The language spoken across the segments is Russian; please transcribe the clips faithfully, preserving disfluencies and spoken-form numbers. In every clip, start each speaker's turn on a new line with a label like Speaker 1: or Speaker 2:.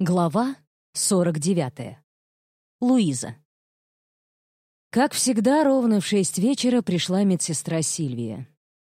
Speaker 1: Глава сорок девятая. Луиза. Как всегда, ровно в шесть вечера пришла медсестра Сильвия.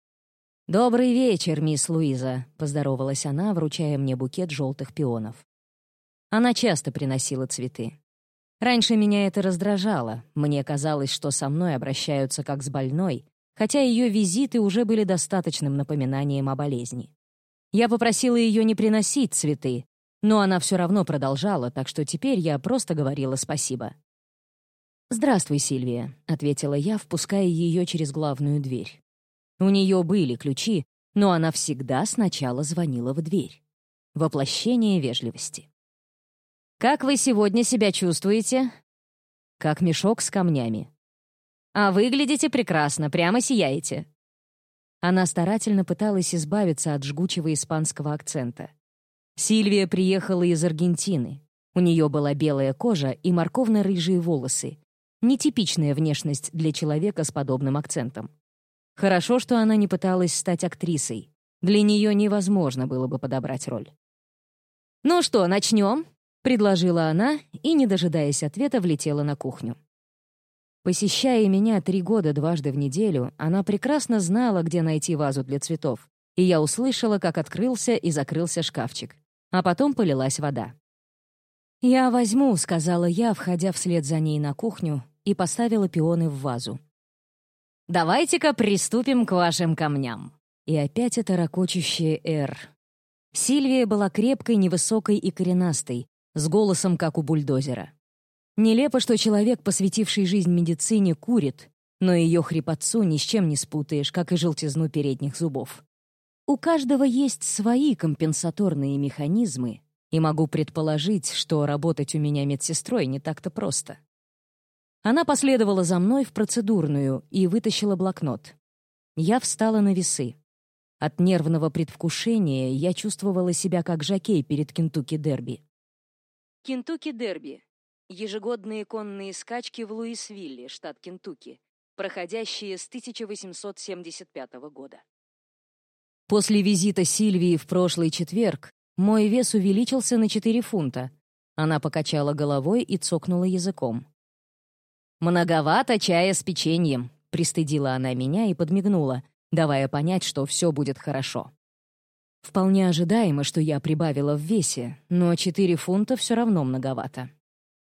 Speaker 1: «Добрый вечер, мисс Луиза», — поздоровалась она, вручая мне букет желтых пионов. Она часто приносила цветы. Раньше меня это раздражало, мне казалось, что со мной обращаются как с больной, хотя ее визиты уже были достаточным напоминанием о болезни. Я попросила ее не приносить цветы, но она все равно продолжала, так что теперь я просто говорила спасибо. «Здравствуй, Сильвия», — ответила я, впуская ее через главную дверь. У нее были ключи, но она всегда сначала звонила в дверь. Воплощение вежливости. «Как вы сегодня себя чувствуете?» «Как мешок с камнями». «А выглядите прекрасно, прямо сияете». Она старательно пыталась избавиться от жгучего испанского акцента. Сильвия приехала из Аргентины. У нее была белая кожа и морковно-рыжие волосы. Нетипичная внешность для человека с подобным акцентом. Хорошо, что она не пыталась стать актрисой. Для нее невозможно было бы подобрать роль. «Ну что, начнем?» — предложила она и, не дожидаясь ответа, влетела на кухню. Посещая меня три года дважды в неделю, она прекрасно знала, где найти вазу для цветов, и я услышала, как открылся и закрылся шкафчик. А потом полилась вода. «Я возьму», — сказала я, входя вслед за ней на кухню, и поставила пионы в вазу. «Давайте-ка приступим к вашим камням». И опять это ракочущее «Р». Сильвия была крепкой, невысокой и коренастой, с голосом, как у бульдозера. Нелепо, что человек, посвятивший жизнь медицине, курит, но ее хрипотцу ни с чем не спутаешь, как и желтизну передних зубов. У каждого есть свои компенсаторные механизмы, и могу предположить, что работать у меня медсестрой не так-то просто. Она последовала за мной в процедурную и вытащила блокнот. Я встала на весы. От нервного предвкушения я чувствовала себя как жокей перед Кентукки-дерби. Кентукки-дерби — ежегодные конные скачки в Луисвилле, штат Кентукки, проходящие с тысяча восемьсот семьдесят пятого года. После визита Сильвии в прошлый четверг мой вес увеличился на четыре фунта. Она покачала головой и цокнула языком. «Многовато чая с печеньем», — пристыдила она меня и подмигнула, давая понять, что все будет хорошо. Вполне ожидаемо, что я прибавила в весе, но четыре фунта все равно многовато.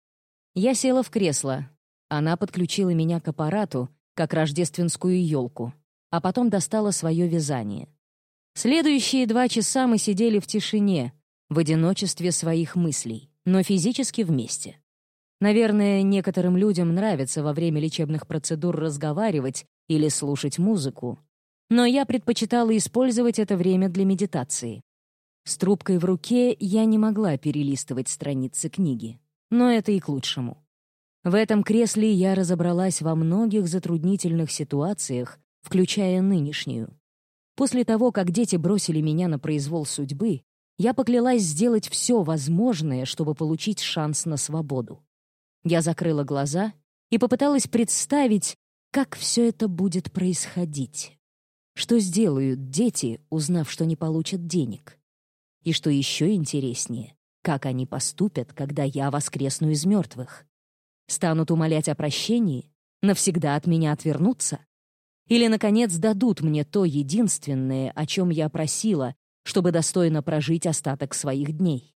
Speaker 1: Я села в кресло. Она подключила меня к аппарату, как рождественскую елку, а потом достала свое вязание. Следующие два часа мы сидели в тишине, в одиночестве своих мыслей, но физически вместе. Наверное, некоторым людям нравится во время лечебных процедур разговаривать или слушать музыку, но я предпочитала использовать это время для медитации. С трубкой в руке я не могла перелистывать страницы книги, но это и к лучшему. В этом кресле я разобралась во многих затруднительных ситуациях, включая нынешнюю. После того, как дети бросили меня на произвол судьбы, я поклялась сделать все возможное, чтобы получить шанс на свободу. Я закрыла глаза и попыталась представить, как все это будет происходить. Что сделают дети, узнав, что не получат денег? И что еще интереснее, как они поступят, когда я воскресну из мертвых? Станут умолять о прощении? Навсегда от меня отвернутся? Или, наконец, дадут мне то единственное, о чем я просила, чтобы достойно прожить остаток своих дней?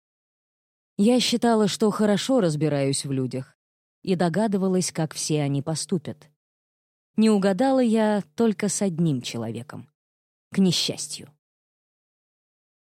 Speaker 1: Я считала, что хорошо разбираюсь в людях, и догадывалась, как все они поступят. Не угадала я только с одним человеком. К несчастью.